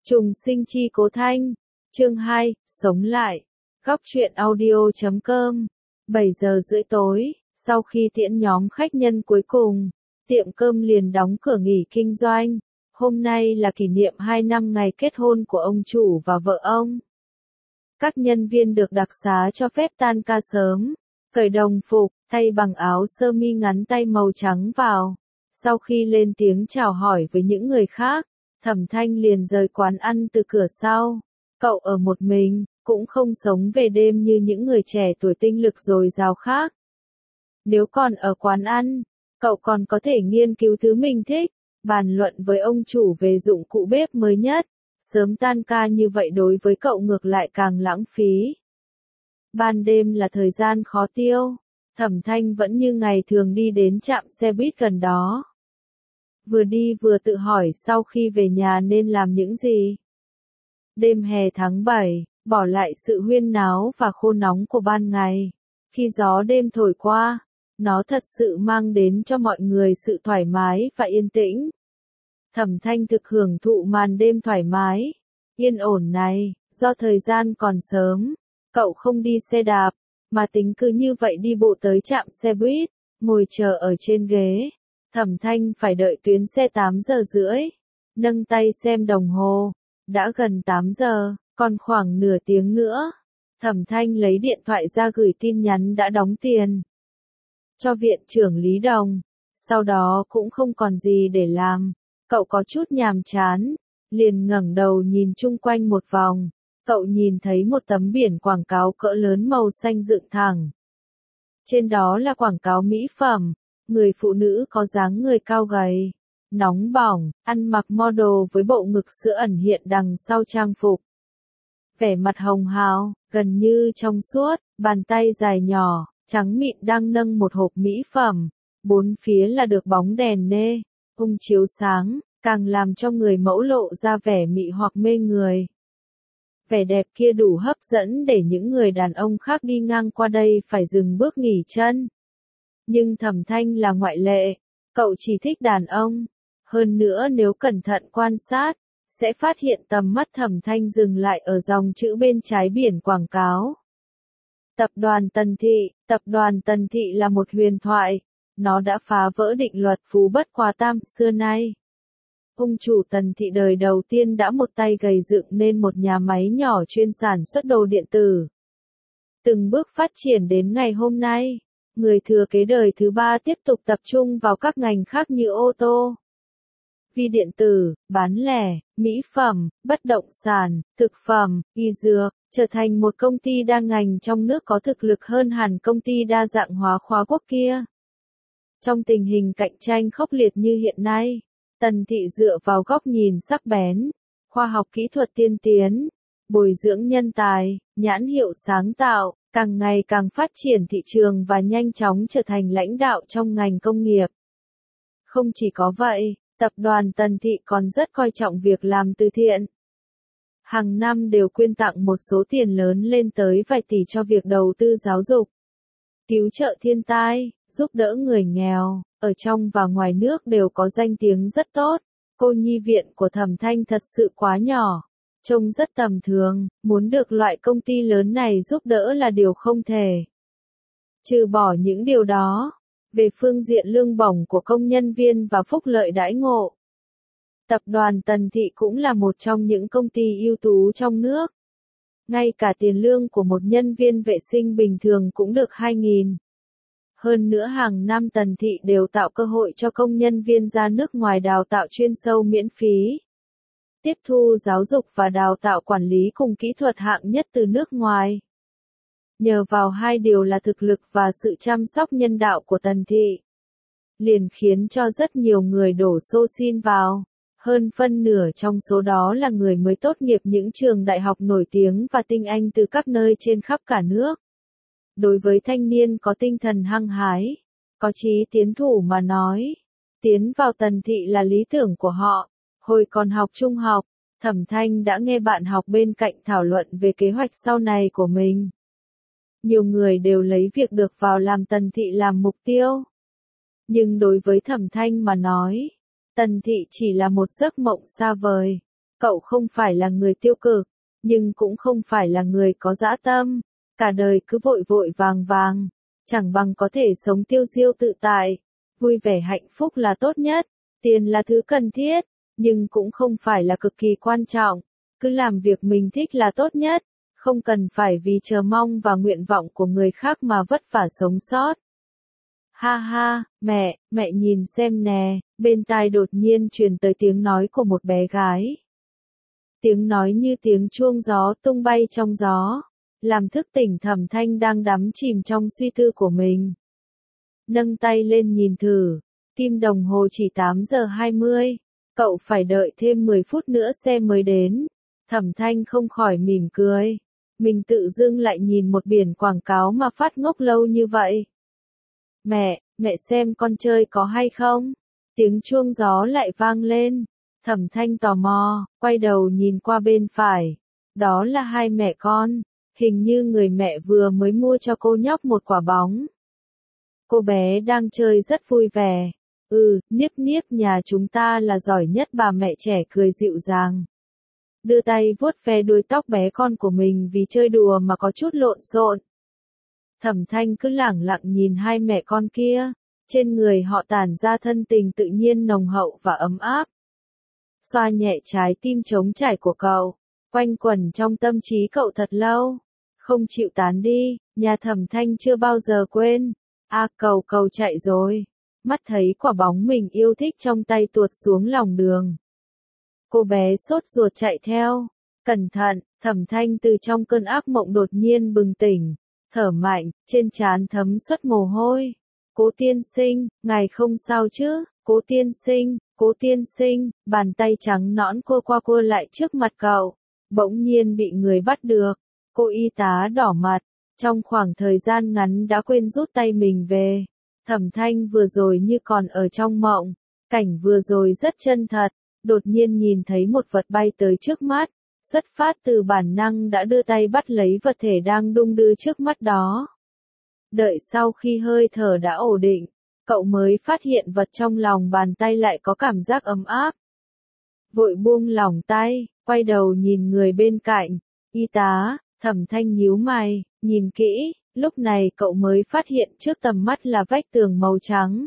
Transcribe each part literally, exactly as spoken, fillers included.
Trùng sinh chi cố thanh. Chương hai, sống lại. Góc truyện audio chấm com. bảy giờ rưỡi tối, sau khi tiễn nhóm khách nhân cuối cùng, tiệm cơm liền đóng cửa nghỉ kinh doanh. Hôm nay là kỷ niệm hai năm ngày kết hôn của ông chủ và vợ ông. Các nhân viên được đặc xá cho phép tan ca sớm, cởi đồng phục, thay bằng áo sơ mi ngắn tay màu trắng vào. Sau khi lên tiếng chào hỏi với những người khác, Thẩm Thanh liền rời quán ăn từ cửa sau. Cậu ở một mình, cũng không sống về đêm như những người trẻ tuổi tinh lực dồi dào khác. Nếu còn ở quán ăn, cậu còn có thể nghiên cứu thứ mình thích, bàn luận với ông chủ về dụng cụ bếp mới nhất. Sớm tan ca như vậy đối với cậu ngược lại càng lãng phí. Ban đêm là thời gian khó tiêu, Thẩm Thanh vẫn như ngày thường đi đến trạm xe buýt gần đó. Vừa đi vừa tự hỏi sau khi về nhà nên làm những gì. Đêm hè tháng bảy, bỏ lại sự huyên náo và khô nóng của ban ngày. Khi gió đêm thổi qua, nó thật sự mang đến cho mọi người sự thoải mái và yên tĩnh. Thẩm Thanh thực hưởng thụ màn đêm thoải mái, yên ổn này, do thời gian còn sớm, cậu không đi xe đạp, mà tính cứ như vậy đi bộ tới trạm xe buýt, ngồi chờ ở trên ghế. Thẩm Thanh phải đợi tuyến xe tám giờ rưỡi, nâng tay xem đồng hồ, đã gần tám giờ, còn khoảng nửa tiếng nữa. Thẩm Thanh lấy điện thoại ra gửi tin nhắn đã đóng tiền cho viện trưởng Lý Đồng, sau đó cũng không còn gì để làm. Cậu có chút nhàm chán, liền ngẩng đầu nhìn chung quanh một vòng, cậu nhìn thấy một tấm biển quảng cáo cỡ lớn màu xanh dựng thẳng. Trên đó là quảng cáo mỹ phẩm, người phụ nữ có dáng người cao gầy, nóng bỏng, ăn mặc model với bộ ngực sữa ẩn hiện đằng sau trang phục. Vẻ mặt hồng hào, gần như trong suốt, bàn tay dài nhỏ, trắng mịn đang nâng một hộp mỹ phẩm, bốn phía là được bóng đèn nê ung chiếu sáng, càng làm cho người mẫu lộ ra vẻ mị hoặc mê người. Vẻ đẹp kia đủ hấp dẫn để những người đàn ông khác đi ngang qua đây phải dừng bước nghỉ chân. Nhưng Thẩm Thanh là ngoại lệ, cậu chỉ thích đàn ông. Hơn nữa nếu cẩn thận quan sát, sẽ phát hiện tầm mắt Thẩm Thanh dừng lại ở dòng chữ bên trái biển quảng cáo. Tập đoàn Tần Thị, tập đoàn Tần Thị là một huyền thoại. Nó đã phá vỡ định luật phú bất quá tam xưa nay. Ông chủ Tần Thị đời đầu tiên đã một tay gầy dựng nên một nhà máy nhỏ chuyên sản xuất đồ điện tử. Từng bước phát triển đến ngày hôm nay, người thừa kế đời thứ ba tiếp tục tập trung vào các ngành khác như ô tô, vi điện tử, bán lẻ, mỹ phẩm, bất động sản, thực phẩm, y dược, trở thành một công ty đa ngành trong nước có thực lực hơn hẳn công ty đa dạng hóa khóa quốc kia. Trong tình hình cạnh tranh khốc liệt như hiện nay, Tần Thị dựa vào góc nhìn sắc bén, khoa học kỹ thuật tiên tiến, bồi dưỡng nhân tài, nhãn hiệu sáng tạo, càng ngày càng phát triển thị trường và nhanh chóng trở thành lãnh đạo trong ngành công nghiệp. Không chỉ có vậy, tập đoàn Tần Thị còn rất coi trọng việc làm từ thiện. Hàng năm đều quyên tặng một số tiền lớn lên tới vài tỷ cho việc đầu tư giáo dục, cứu trợ thiên tai, giúp đỡ người nghèo, ở trong và ngoài nước đều có danh tiếng rất tốt. Cô nhi viện của Thẩm Thanh thật sự quá nhỏ, trông rất tầm thường, muốn được loại công ty lớn này giúp đỡ là điều không thể. Trừ bỏ những điều đó, về phương diện lương bổng của công nhân viên và phúc lợi đãi ngộ, tập đoàn Tần Thị cũng là một trong những công ty ưu tú trong nước. Ngay cả tiền lương của một nhân viên vệ sinh bình thường cũng được hai nghìn. Hơn nữa hàng năm Tần Thị đều tạo cơ hội cho công nhân viên ra nước ngoài đào tạo chuyên sâu miễn phí, tiếp thu giáo dục và đào tạo quản lý cùng kỹ thuật hạng nhất từ nước ngoài. Nhờ vào hai điều là thực lực và sự chăm sóc nhân đạo của Tần Thị, liền khiến cho rất nhiều người đổ xô xin vào. Hơn phân nửa trong số đó là người mới tốt nghiệp những trường đại học nổi tiếng và tinh anh từ các nơi trên khắp cả nước. Đối với thanh niên có tinh thần hăng hái, có chí tiến thủ mà nói, tiến vào Tần Thị là lý tưởng của họ. Hồi còn học trung học, Thẩm Thanh đã nghe bạn học bên cạnh thảo luận về kế hoạch sau này của mình. Nhiều người đều lấy việc được vào làm Tần Thị làm mục tiêu. Nhưng đối với Thẩm Thanh mà nói, Tần Thị chỉ là một giấc mộng xa vời. cậu không phải là người tiêu cực, nhưng cũng không phải là người có dã tâm, cả đời cứ vội vội vàng vàng, chẳng bằng có thể sống tiêu diêu tự tại, vui vẻ hạnh phúc là tốt nhất, tiền là thứ cần thiết, nhưng cũng không phải là cực kỳ quan trọng, cứ làm việc mình thích là tốt nhất, không cần phải vì chờ mong và nguyện vọng của người khác mà vất vả sống sót. Ha ha, mẹ, mẹ nhìn xem nè, bên tai đột nhiên truyền tới tiếng nói của một bé gái. Tiếng nói như tiếng chuông gió tung bay trong gió, làm thức tỉnh Thẩm Thanh đang đắm chìm trong suy tư của mình. Nâng tay lên nhìn thử, kim đồng hồ chỉ tám giờ hai mươi, cậu phải đợi thêm mười phút nữa xe mới đến. Thẩm Thanh không khỏi mỉm cười, mình tự dưng lại nhìn một biển quảng cáo mà phát ngốc lâu như vậy. Mẹ, mẹ xem con chơi có hay không? Tiếng chuông gió lại vang lên. Thẩm Thanh tò mò, quay đầu nhìn qua bên phải. Đó là hai mẹ con, hình như người mẹ vừa mới mua cho cô nhóc một quả bóng. Cô bé đang chơi rất vui vẻ. Ừ, Niếp Niếp nhà chúng ta là giỏi nhất, bà mẹ trẻ cười dịu dàng. Đưa tay vuốt ve đuôi tóc bé con của mình vì chơi đùa mà có chút lộn xộn. Thẩm Thanh cứ lẳng lặng nhìn hai mẹ con kia, trên người họ tản ra thân tình tự nhiên nồng hậu và ấm áp. Xoa nhẹ trái tim trống trải của cậu, quanh quẩn trong tâm trí cậu thật lâu, không chịu tán đi, nhà Thẩm Thanh chưa bao giờ quên. A cầu cầu chạy rồi, mắt thấy quả bóng mình yêu thích trong tay tuột xuống lòng đường. Cô bé sốt ruột chạy theo, cẩn thận, Thẩm Thanh từ trong cơn ác mộng đột nhiên bừng tỉnh, thở mạnh, trên trán thấm xuất mồ hôi. Cố tiên sinh, ngài không sao chứ? Cố tiên sinh, cố tiên sinh, bàn tay trắng nõn cua qua cua lại trước mặt cậu, bỗng nhiên bị người bắt được. Cô y tá đỏ mặt, trong khoảng thời gian ngắn đã quên rút tay mình về. Thẩm Thanh vừa rồi như còn ở trong mộng, cảnh vừa rồi rất chân thật, đột nhiên nhìn thấy một vật bay tới trước mắt, xuất phát từ bản năng đã đưa tay bắt lấy vật thể đang đung đưa trước mắt đó. Đợi sau khi hơi thở đã ổn định, cậu mới phát hiện vật trong lòng bàn tay lại có cảm giác ấm áp. Vội buông lỏng tay, quay đầu nhìn người bên cạnh, y tá. Thẩm Thanh nhíu mày, nhìn kỹ, lúc này cậu mới phát hiện trước tầm mắt là vách tường màu trắng.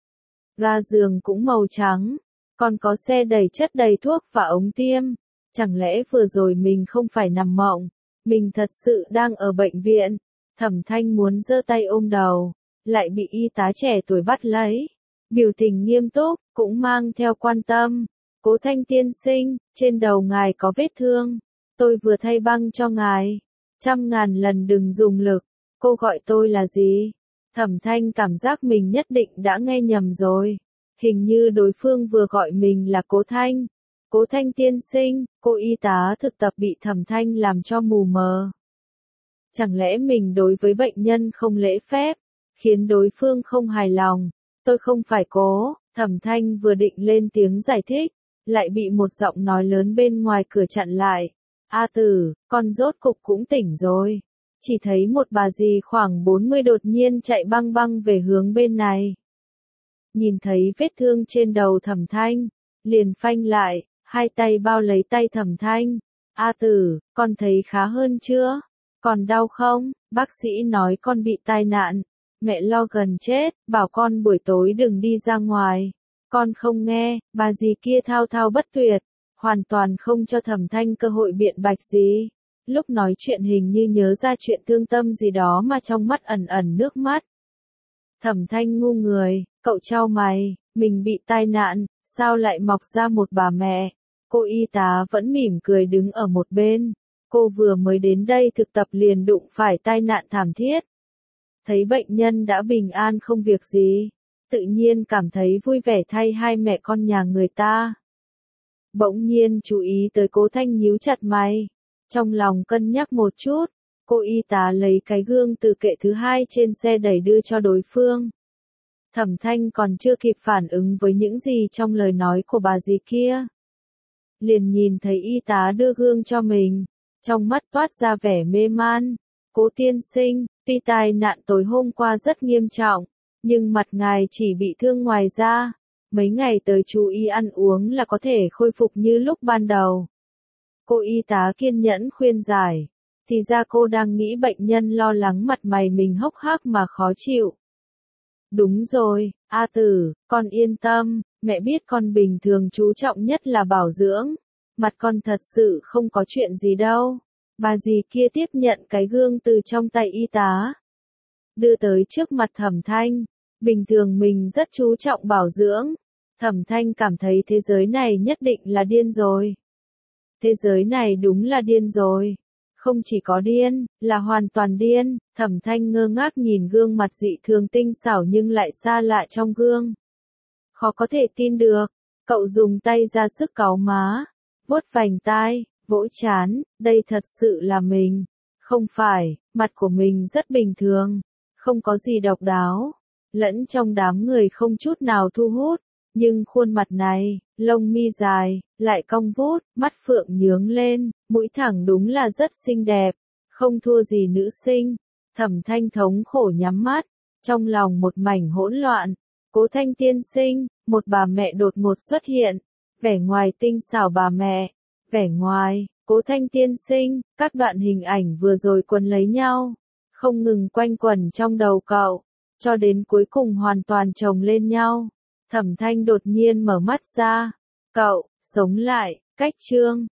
Ga giường cũng màu trắng, còn có xe đầy chất đầy thuốc và ống tiêm. Chẳng lẽ vừa rồi mình không phải nằm mộng, mình thật sự đang ở bệnh viện. Thẩm Thanh muốn giơ tay ôm đầu, lại bị y tá trẻ tuổi bắt lấy. Biểu tình nghiêm túc, cũng mang theo quan tâm. Cố Thanh tiên sinh, trên đầu ngài có vết thương. Tôi vừa thay băng cho ngài. Trăm ngàn lần đừng dùng lực. Cô gọi tôi là gì? Thẩm Thanh cảm giác mình nhất định đã nghe nhầm rồi. Hình như đối phương vừa gọi mình là Cố Thanh. Cố Thanh tiên sinh, cô y tá thực tập bị Thẩm Thanh làm cho mù mờ. Chẳng lẽ mình đối với bệnh nhân không lễ phép, khiến đối phương không hài lòng? Tôi không phải Cố. Thẩm Thanh vừa định lên tiếng giải thích, lại bị một giọng nói lớn bên ngoài cửa chặn lại. A Tử, con rốt cục cũng tỉnh rồi. Chỉ thấy một bà dì khoảng bốn mươi đột nhiên chạy băng băng về hướng bên này. Nhìn thấy vết thương trên đầu Thẩm Thanh, liền phanh lại, hai tay bao lấy tay Thẩm Thanh. A Tử, con thấy khá hơn chưa? Còn đau không? Bác sĩ nói con bị tai nạn. Mẹ lo gần chết, bảo con buổi tối đừng đi ra ngoài. Con không nghe, bà dì kia thao thao bất tuyệt, hoàn toàn không cho Thẩm Thanh cơ hội biện bạch gì. Lúc nói chuyện hình như nhớ ra chuyện thương tâm gì đó mà trong mắt ẩn ẩn nước mắt. Thẩm Thanh ngu người, cậu chau mày, mình bị tai nạn, sao lại mọc ra một bà mẹ? Cô y tá vẫn mỉm cười đứng ở một bên. Cô vừa mới đến đây thực tập liền đụng phải tai nạn thảm thiết. Thấy bệnh nhân đã bình an không việc gì, tự nhiên cảm thấy vui vẻ thay hai mẹ con nhà người ta. Bỗng nhiên chú ý tới Cố Thanh nhíu chặt mày, trong lòng cân nhắc một chút, cô y tá lấy cái gương từ kệ thứ hai trên xe đẩy đưa cho đối phương. Thẩm Thanh còn chưa kịp phản ứng với những gì trong lời nói của bà dì kia. Liền nhìn thấy y tá đưa gương cho mình, trong mắt toát ra vẻ mê man. Cố tiên sinh, tuy tai nạn tối hôm qua rất nghiêm trọng, nhưng mặt ngài chỉ bị thương ngoài da. Mấy ngày tới chú ý ăn uống là có thể khôi phục như lúc ban đầu. Cô y tá kiên nhẫn khuyên giải. Thì ra cô đang nghĩ bệnh nhân lo lắng mặt mày mình hốc hác mà khó chịu. Đúng rồi, A Tử, con yên tâm, mẹ biết con bình thường chú trọng nhất là bảo dưỡng. Mặt con thật sự không có chuyện gì đâu. Bà dì kia tiếp nhận cái gương từ trong tay y tá. Đưa tới trước mặt Thẩm Thanh. Bình thường mình rất chú trọng bảo dưỡng. Thẩm Thanh cảm thấy thế giới này nhất định là điên rồi. Thế giới này đúng là điên rồi. Không chỉ có điên, là hoàn toàn điên. Thẩm Thanh ngơ ngác nhìn gương mặt dị thường tinh xảo nhưng lại xa lạ trong gương. Khó có thể tin được. Cậu dùng tay ra sức cáu má, vuốt vành tai, vỗ trán, đây thật sự là mình. Không phải, mặt của mình rất bình thường, không có gì độc đáo, lẫn trong đám người không chút nào thu hút, nhưng khuôn mặt này, lông mi dài, lại cong vút, mắt phượng nhướng lên, mũi thẳng đúng là rất xinh đẹp, không thua gì nữ sinh. Thẩm Thanh thống khổ nhắm mắt, trong lòng một mảnh hỗn loạn. Cố Thanh tiên sinh, một bà mẹ đột ngột xuất hiện, vẻ ngoài tinh xảo bà mẹ, vẻ ngoài, Cố Thanh tiên sinh, các đoạn hình ảnh vừa rồi quấn lấy nhau, không ngừng quanh quẩn trong đầu cậu, cho đến cuối cùng hoàn toàn chồng lên nhau. Thẩm Thanh đột nhiên mở mắt ra, cậu, sống lại, cách chương